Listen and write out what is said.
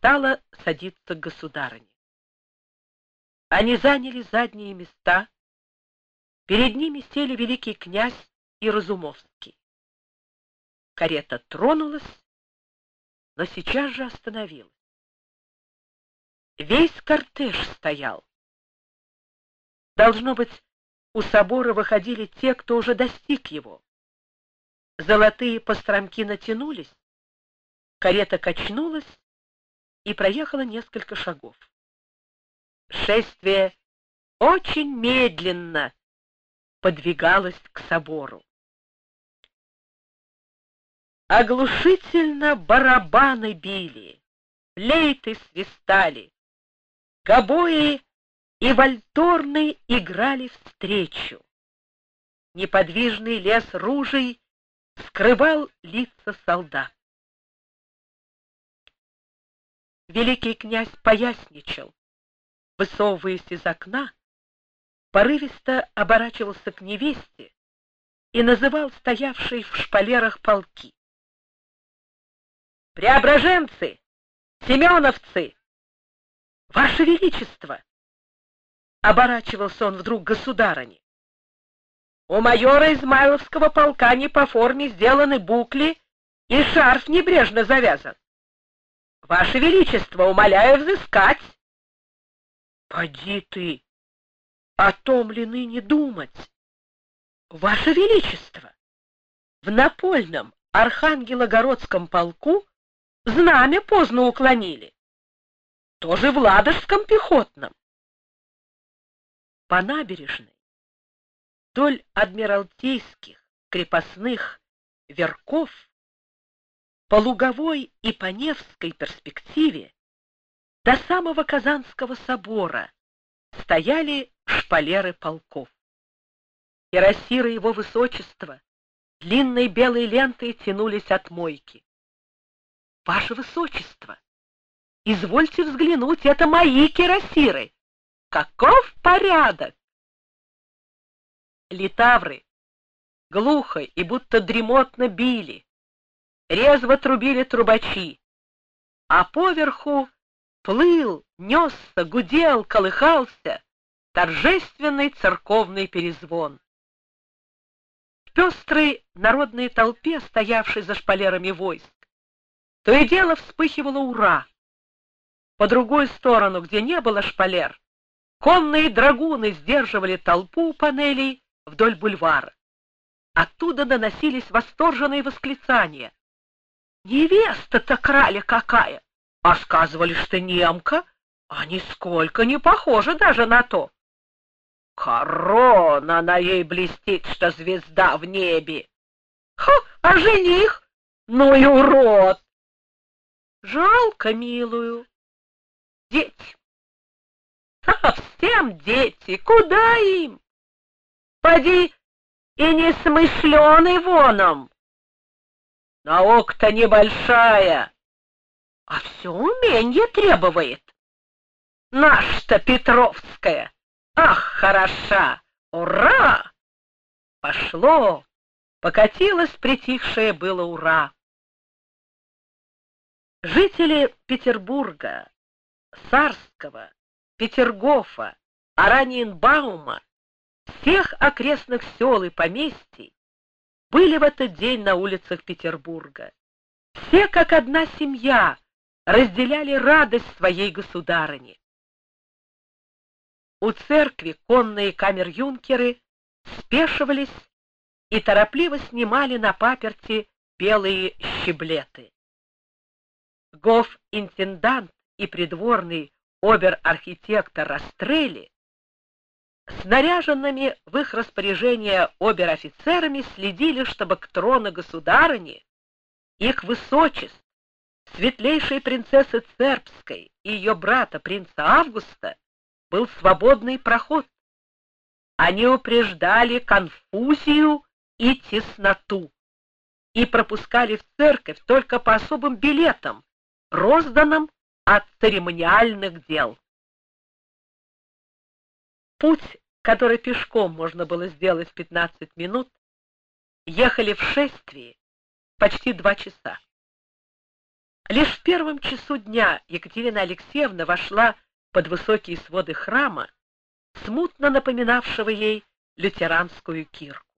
стала садиться к государыне. Они заняли задние места. Перед ними сели великий князь и Разумовский. Карета тронулась, но сейчас же остановилась. Весь кортеж стоял. Должно быть, у собора выходили те, кто уже достиг его. Золотые постромки натянулись, карета качнулась и проехала несколько шагов. Шествие очень медленно подвигалось к собору. Оглушительно барабаны били, флейты свистали, гобои и вальторны играли встречу. Неподвижный лес ружей скрывал лица солдат. Великий князь поясничал, высовываясь из окна, порывисто оборачивался к невесте и называл стоявшие в шпалерах полки. «Преображенцы! Семеновцы! Ваше Величество!» Оборачивался он вдруг к государыне. «У майора Измайловского полка не по форме сделаны букли, и шарф небрежно завязан. Ваше Величество, умоляю взыскать!» «Поди ты! О том ли ныне думать? Ваше Величество! В напольном Архангелогородском полку знамя поздно уклонили. Тоже в Ладожском пехотном». По набережной, вдоль адмиралтейских крепостных верков, по Луговой и по Невской перспективе до самого Казанского собора стояли шпалеры полков. Кирасиры его высочества длинной белой лентой тянулись от мойки. «Ваше высочество, извольте взглянуть, это мои кирасиры! Каков порядок!» Литавры глухо и будто дремотно били, резво трубили трубачи, а поверху плыл, несся, гудел, колыхался торжественный церковный перезвон. В пестрой народной толпе, стоявшей за шпалерами войск, то и дело вспыхивало «Ура!». По другую сторону, где не было шпалер, конные драгуны сдерживали толпу у панелей вдоль бульвара. Оттуда доносились восторженные восклицания. «Невеста-то краля какая! А сказывали, что немка, а нисколько не похожа даже на то. Корона на ей блестит, что звезда в небе. Ха, а жених? Ну и урод! Жалко милую. Дети. Совсем дети. Куда им? Поди и не смышленый воном. Наука-то небольшая, а все уменье требует. Наш-то Петровская. Ах, хороша! Ура! Пошло, покатилось притихшее было «Ура!». Жители Петербурга, Сарского, Петергофа, Ораниенбаума, всех окрестных сел и поместий были в этот день на улицах Петербурга. Все, как одна семья, разделяли радость своей государыни. У церкви конные камер-юнкеры спешивались и торопливо снимали на паперти белые щеблеты. Гоф-интендант и придворный обер-архитектор Растрелли с наряженными в их распоряжение обер-офицерами следили, чтобы к трону государыни их высочеств, светлейшей принцессы Цербской и ее брата принца Августа, был свободный проход. Они упреждали конфузию и тесноту и пропускали в церковь только по особым билетам, розданным от церемониальных дел. Путь, который пешком можно было сделать в 15 минут, ехали в шествии почти 2 часа. Лишь в первом часу дня Екатерина Алексеевна вошла под высокие своды храма, смутно напоминавшего ей лютеранскую кирку.